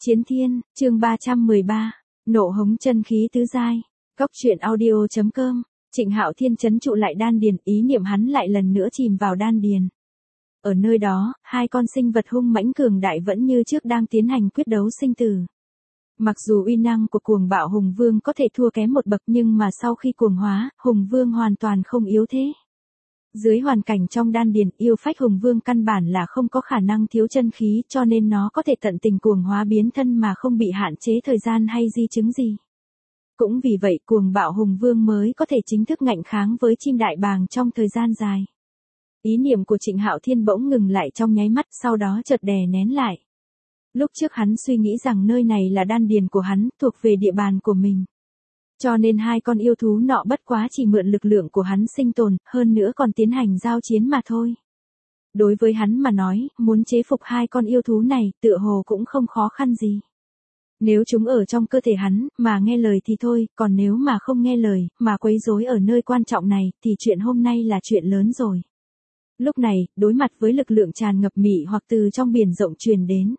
Chiến Thiên, chương 313, nộ hống chân khí tứ giai. Cốc truyện audio.com. Trịnh Hạo Thiên trấn trụ lại đan điền, ý niệm hắn lại lần nữa chìm vào đan điền. Ở nơi đó, hai con sinh vật hung mãnh cường đại vẫn như trước đang tiến hành quyết đấu sinh tử. Mặc dù uy năng của cuồng bạo hùng vương có thể thua kém một bậc, nhưng mà sau khi cuồng hóa, hùng vương hoàn toàn không yếu thế. Dưới hoàn cảnh trong đan điền, yêu phách hùng vương căn bản là không có khả năng thiếu chân khí, cho nên nó có thể tận tình cuồng hóa biến thân mà không bị hạn chế thời gian hay di chứng gì. Cũng vì vậy cuồng bạo hùng vương mới có thể chính thức ngạnh kháng với chim đại bàng trong thời gian dài. Ý niệm của Trịnh Hạo Thiên bỗng ngừng lại trong nháy mắt, sau đó chợt đè nén lại. Lúc trước hắn suy nghĩ rằng nơi này là đan điền của hắn, thuộc về địa bàn của mình. Cho nên hai con yêu thú nọ bất quá chỉ mượn lực lượng của hắn sinh tồn, hơn nữa còn tiến hành giao chiến mà thôi. Đối với hắn mà nói, muốn chế phục hai con yêu thú này, tựa hồ cũng không khó khăn gì. Nếu chúng ở trong cơ thể hắn, mà nghe lời thì thôi, còn nếu mà không nghe lời, mà quấy rối ở nơi quan trọng này, thì chuyện hôm nay là chuyện lớn rồi. Lúc này, đối mặt với lực lượng tràn ngập mị hoặc từ trong biển rộng truyền đến.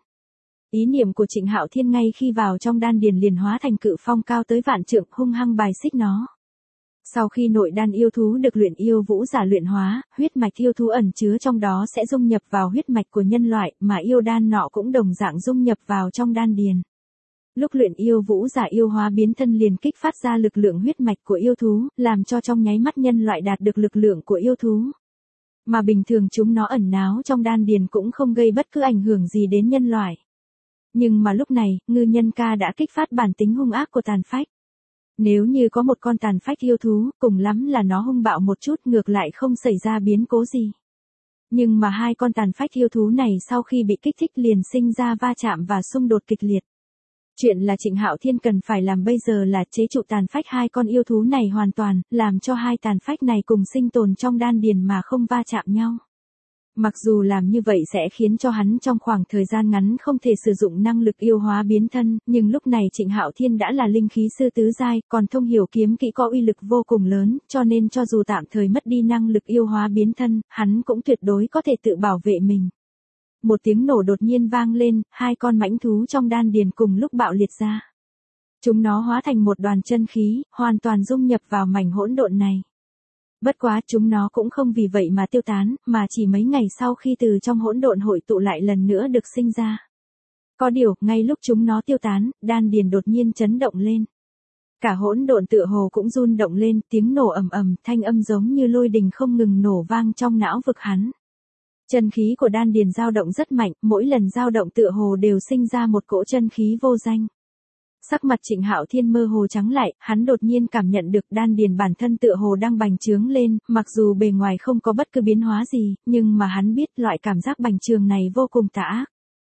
Ý niệm của Trịnh Hạo Thiên ngay khi vào trong đan điền liền hóa thành cự phong cao tới vạn trượng, hung hăng bài xích nó. Sau khi nội đan yêu thú được luyện yêu vũ giả luyện hóa, huyết mạch yêu thú ẩn chứa trong đó sẽ dung nhập vào huyết mạch của nhân loại, mà yêu đan nọ cũng đồng dạng dung nhập vào trong đan điền. Lúc luyện yêu vũ giả yêu hóa biến thân liền kích phát ra lực lượng huyết mạch của yêu thú, làm cho trong nháy mắt nhân loại đạt được lực lượng của yêu thú. Mà bình thường chúng nó ẩn náu trong đan điền cũng không gây bất cứ ảnh hưởng gì đến nhân loại. Nhưng mà lúc này, ngư nhân ca đã kích phát bản tính hung ác của tàn phách. Nếu như có một con tàn phách yêu thú, cùng lắm là nó hung bạo một chút, ngược lại không xảy ra biến cố gì. Nhưng mà hai con tàn phách yêu thú này sau khi bị kích thích liền sinh ra va chạm và xung đột kịch liệt. Chuyện là Trịnh Hạo Thiên cần phải làm bây giờ là chế trụ tàn phách hai con yêu thú này hoàn toàn, làm cho hai tàn phách này cùng sinh tồn trong đan điền mà không va chạm nhau. Mặc dù làm như vậy sẽ khiến cho hắn trong khoảng thời gian ngắn không thể sử dụng năng lực yêu hóa biến thân, nhưng lúc này Trịnh Hạo Thiên đã là linh khí sư tứ giai, còn thông hiểu kiếm kỹ có uy lực vô cùng lớn, cho nên cho dù tạm thời mất đi năng lực yêu hóa biến thân, hắn cũng tuyệt đối có thể tự bảo vệ mình. Một tiếng nổ đột nhiên vang lên, hai con mãnh thú trong đan điền cùng lúc bạo liệt ra. Chúng nó hóa thành một đoàn chân khí, hoàn toàn dung nhập vào mảnh hỗn độn này. Bất quá chúng nó cũng không vì vậy mà tiêu tán, mà chỉ mấy ngày sau khi từ trong hỗn độn hội tụ lại lần nữa được sinh ra. Có điều, ngay lúc chúng nó tiêu tán, đan điền đột nhiên chấn động lên. Cả hỗn độn tựa hồ cũng run động lên, tiếng nổ ầm ầm, thanh âm giống như lôi đình không ngừng nổ vang trong não vực hắn. Chân khí của đan điền dao động rất mạnh, mỗi lần dao động tựa hồ đều sinh ra một cỗ chân khí vô danh. Sắc mặt Trịnh Hạo Thiên mơ hồ trắng lại, hắn đột nhiên cảm nhận được đan điền bản thân tựa hồ đang bành trướng lên, mặc dù bề ngoài không có bất cứ biến hóa gì, nhưng mà hắn biết loại cảm giác bành trướng này vô cùng tà ác.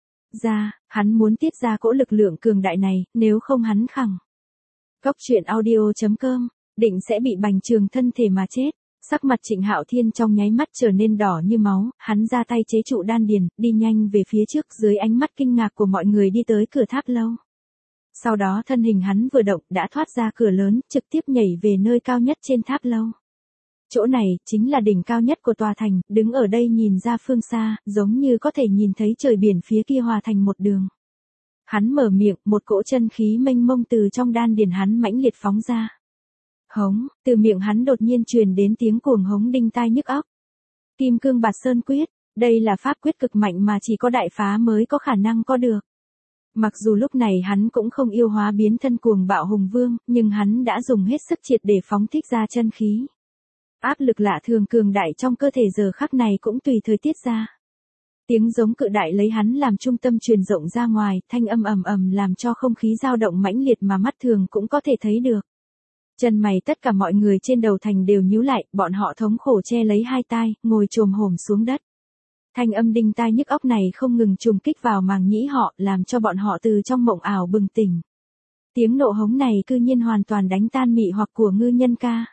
Hắn muốn tiết ra cỗ lực lượng cường đại này, nếu không hắn khẳng. Cốc truyện audio.com, định sẽ bị bành trướng thân thể mà chết. Sắc mặt Trịnh Hạo Thiên trong nháy mắt trở nên đỏ như máu, hắn ra tay chế trụ đan điền, đi nhanh về phía trước dưới ánh mắt kinh ngạc của mọi người đi tới cửa tháp lâu. Sau đó thân hình hắn vừa động đã thoát ra cửa lớn, trực tiếp nhảy về nơi cao nhất trên tháp lâu. Chỗ này, chính là đỉnh cao nhất của tòa thành, đứng ở đây nhìn ra phương xa, giống như có thể nhìn thấy trời biển phía kia hòa thành một đường. Hắn mở miệng, một cỗ chân khí mênh mông từ trong đan điền hắn mãnh liệt phóng ra. Hống, từ miệng hắn đột nhiên truyền đến tiếng cuồng hống đinh tai nhức óc. Kim cương bạt sơn quyết, đây là pháp quyết cực mạnh mà chỉ có đại phá mới có khả năng có được. Mặc dù lúc này hắn cũng không yêu hóa biến thân cuồng bạo hùng vương, nhưng hắn đã dùng hết sức triệt để phóng thích ra chân khí. Áp lực lạ thường cường đại trong cơ thể giờ khắc này cũng tùy thời tiết ra. Tiếng giống cự đại lấy hắn làm trung tâm truyền rộng ra ngoài, thanh âm ầm ầm làm cho không khí dao động mãnh liệt mà mắt thường cũng có thể thấy được. Chân mày tất cả mọi người trên đầu thành đều nhíu lại, bọn họ thống khổ che lấy hai tai, ngồi chồm hổm xuống đất. Thanh âm đinh tai nhức óc này không ngừng trùng kích vào màng nhĩ họ, làm cho bọn họ từ trong mộng ảo bừng tỉnh. Tiếng nộ hống này cư nhiên hoàn toàn đánh tan mị hoặc của ngư nhân ca.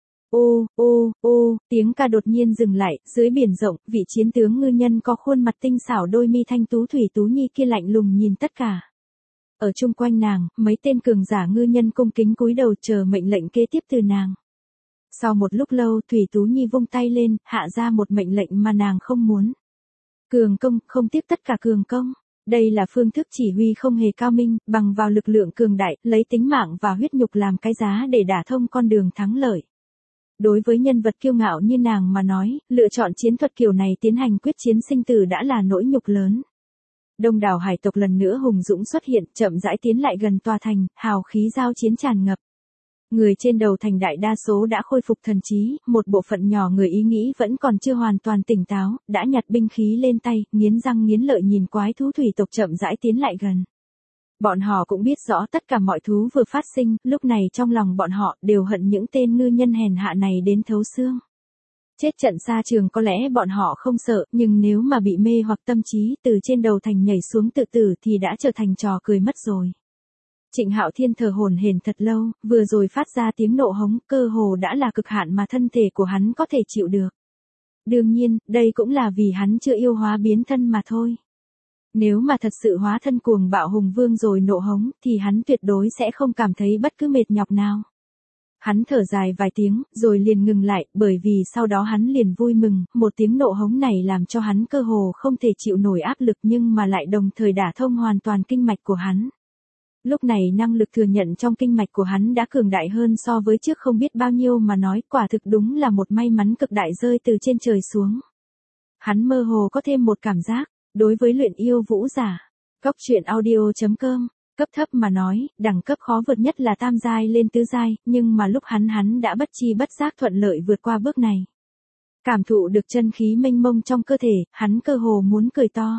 Ô, tiếng ca đột nhiên dừng lại, dưới biển rộng, vị chiến tướng ngư nhân có khuôn mặt tinh xảo đôi mi thanh tú thủy tú nhi kia lạnh lùng nhìn tất cả. Ở chung quanh nàng, mấy tên cường giả ngư nhân cung kính cúi đầu chờ mệnh lệnh kế tiếp từ nàng. Sau một lúc lâu, Thủy Tú Nhi vung tay lên, hạ ra một mệnh lệnh mà nàng không muốn. Cường công, không tiếp tất cả cường công. Đây là phương thức chỉ huy không hề cao minh, bằng vào lực lượng cường đại, lấy tính mạng và huyết nhục làm cái giá để đả thông con đường thắng lợi. Đối với nhân vật kiêu ngạo như nàng mà nói, lựa chọn chiến thuật kiểu này tiến hành quyết chiến sinh tử đã là nỗi nhục lớn. Đông đảo hải tộc lần nữa hùng dũng xuất hiện, chậm rãi tiến lại gần tòa thành, hào khí giao chiến tràn ngập. Người trên đầu thành đại đa số đã khôi phục thần trí, một bộ phận nhỏ người ý nghĩ vẫn còn chưa hoàn toàn tỉnh táo, đã nhặt binh khí lên tay, nghiến răng nghiến lợi nhìn quái thú thủy tộc chậm rãi tiến lại gần. Bọn họ cũng biết rõ tất cả mọi thú vừa phát sinh, lúc này trong lòng bọn họ đều hận những tên ngư nhân hèn hạ này đến thấu xương. Chết trận xa trường có lẽ bọn họ không sợ, nhưng nếu mà bị mê hoặc tâm trí từ trên đầu thành nhảy xuống tự tử thì đã trở thành trò cười mất rồi. Trịnh Hạo Thiên thở hổn hển thật lâu, vừa rồi phát ra tiếng nộ hống, cơ hồ đã là cực hạn mà thân thể của hắn có thể chịu được. Đương nhiên, đây cũng là vì hắn chưa yêu hóa biến thân mà thôi. Nếu mà thật sự hóa thân cuồng bạo hùng vương rồi nộ hống, thì hắn tuyệt đối sẽ không cảm thấy bất cứ mệt nhọc nào. Hắn thở dài vài tiếng, rồi liền ngừng lại, bởi vì sau đó hắn liền vui mừng, một tiếng nộ hống này làm cho hắn cơ hồ không thể chịu nổi áp lực nhưng mà lại đồng thời đả thông hoàn toàn kinh mạch của hắn. Lúc này năng lực thừa nhận trong kinh mạch của hắn đã cường đại hơn so với trước không biết bao nhiêu mà nói, quả thực đúng là một may mắn cực đại rơi từ trên trời xuống. Hắn mơ hồ có thêm một cảm giác, đối với luyện yêu vũ giả. Cốc truyện audio.com, cấp thấp mà nói, đẳng cấp khó vượt nhất là tam giai lên tứ giai, nhưng mà lúc hắn đã bất chi bất giác thuận lợi vượt qua bước này. Cảm thụ được chân khí mênh mông trong cơ thể, hắn cơ hồ muốn cười to.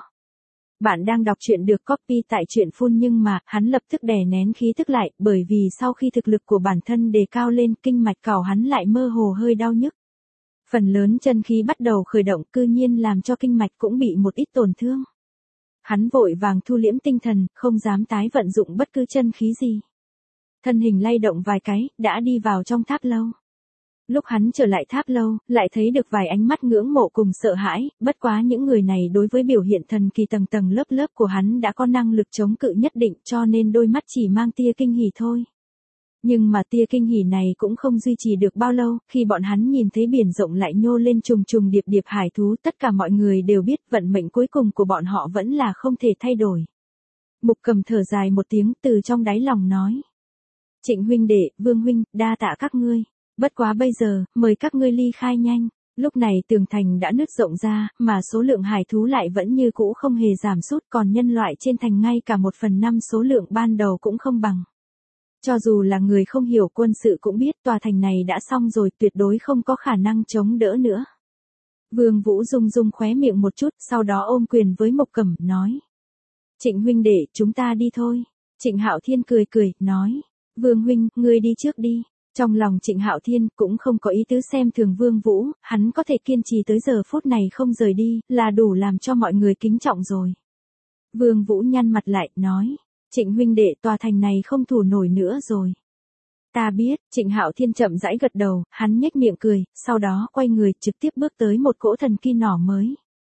Bạn đang đọc truyện được copy tại truyện phun nhưng mà, hắn lập tức đè nén khí tức lại, bởi vì sau khi thực lực của bản thân đề cao lên, kinh mạch cào hắn lại mơ hồ hơi đau nhức. Phần lớn chân khí bắt đầu khởi động, cư nhiên làm cho kinh mạch cũng bị một ít tổn thương. Hắn vội vàng thu liễm tinh thần, không dám tái vận dụng bất cứ chân khí gì. Thân hình lay động vài cái, đã đi vào trong tháp lâu. Lúc hắn trở lại tháp lâu, lại thấy được vài ánh mắt ngưỡng mộ cùng sợ hãi, bất quá những người này đối với biểu hiện thần kỳ tầng tầng lớp lớp của hắn đã có năng lực chống cự nhất định cho nên đôi mắt chỉ mang tia kinh hỉ thôi. Nhưng mà tia kinh hỉ này cũng không duy trì được bao lâu, khi bọn hắn nhìn thấy biển rộng lại nhô lên trùng trùng điệp điệp hải thú, tất cả mọi người đều biết vận mệnh cuối cùng của bọn họ vẫn là không thể thay đổi. Mục Cầm thở dài một tiếng từ trong đáy lòng nói. Trịnh huynh đệ, Vương huynh, đa tạ các ngươi. Bất quá bây giờ, mời các ngươi ly khai nhanh. Lúc này tường thành đã nứt rộng ra, mà số lượng hải thú lại vẫn như cũ không hề giảm sút, còn nhân loại trên thành ngay cả 1/5 số lượng ban đầu cũng không bằng. Cho dù là người không hiểu quân sự cũng biết tòa thành này đã xong rồi, tuyệt đối không có khả năng chống đỡ nữa. Vương Vũ rung rung khóe miệng một chút, sau đó ôm quyền với Mộc Cẩm, nói. Trịnh huynh đệ, chúng ta đi thôi. Trịnh Hạo Thiên cười cười, nói. Vương huynh, ngươi đi trước đi. Trong lòng Trịnh Hạo Thiên cũng không có ý tứ xem thường Vương Vũ, hắn có thể kiên trì tới giờ phút này không rời đi, là đủ làm cho mọi người kính trọng rồi. Vương Vũ nhăn mặt lại, nói. Trịnh huynh đệ, tòa thành này không thủ nổi nữa rồi. Ta biết, Trịnh Hạo Thiên chậm rãi gật đầu, hắn nhếch miệng cười, sau đó quay người trực tiếp bước tới một cỗ thần kỳ nỏ mới.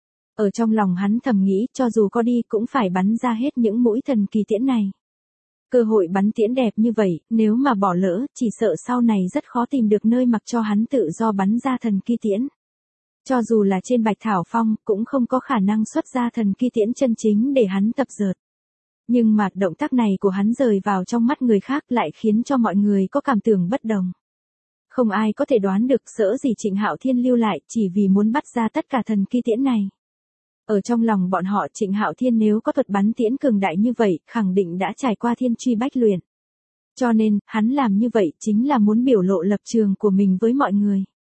Ở trong lòng hắn thầm nghĩ, cho dù có đi cũng phải bắn ra hết những mũi thần kỳ tiễn này. Cơ hội bắn tiễn đẹp như vậy, nếu mà bỏ lỡ, chỉ sợ sau này rất khó tìm được nơi mặc cho hắn tự do bắn ra thần kỳ tiễn. Cho dù là trên Bạch Thảo Phong, cũng không có khả năng xuất ra thần kỳ tiễn chân chính để hắn tập dượt. Nhưng mà động tác này của hắn rời vào trong mắt người khác lại khiến cho mọi người có cảm tưởng bất đồng. Không ai có thể đoán được sở gì Trịnh Hạo Thiên lưu lại chỉ vì muốn bắt ra tất cả thần kỳ tiễn này. Ở trong lòng bọn họ Trịnh Hạo Thiên nếu có thuật bắn tiễn cường đại như vậy, khẳng định đã trải qua thiên truy bách luyện. Cho nên, hắn làm như vậy chính là muốn biểu lộ lập trường của mình với mọi người.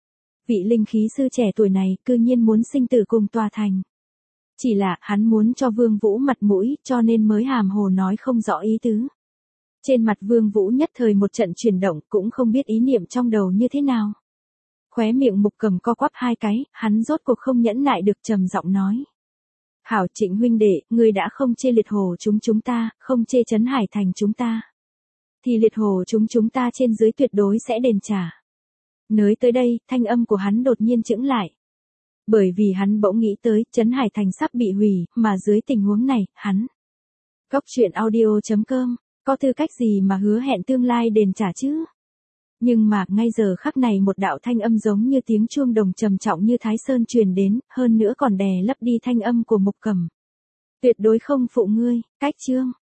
Vị linh khí sư trẻ tuổi này cư nhiên muốn sinh tử cùng tòa thành. Chỉ là hắn muốn cho Vương Vũ mặt mũi cho nên mới hàm hồ nói không rõ ý tứ. Trên mặt Vương Vũ nhất thời một trận chuyển động cũng không biết ý niệm trong đầu như thế nào. Khóe miệng Mục Cầm co quắp hai cái, hắn rốt cuộc không nhẫn nại được trầm giọng nói. Hảo Trịnh huynh đệ, ngươi đã không chê liệt hồ chúng ta, không chê Trấn Hải Thành chúng ta. Thì liệt hồ chúng ta trên dưới tuyệt đối sẽ đền trả. Nới tới đây, thanh âm của hắn đột nhiên chững lại. Bởi vì hắn bỗng nghĩ tới Trấn Hải Thành sắp bị hủy, mà dưới tình huống này, hắn. Cốc truyện audio.com, có tư cách gì mà hứa hẹn tương lai đền trả chứ? Nhưng mà, ngay giờ khắc này một đạo thanh âm giống như tiếng chuông đồng trầm trọng như Thái Sơn truyền đến, hơn nữa còn đè lấp đi thanh âm của Mục Cầm. Tuyệt đối không phụ ngươi, cách chương.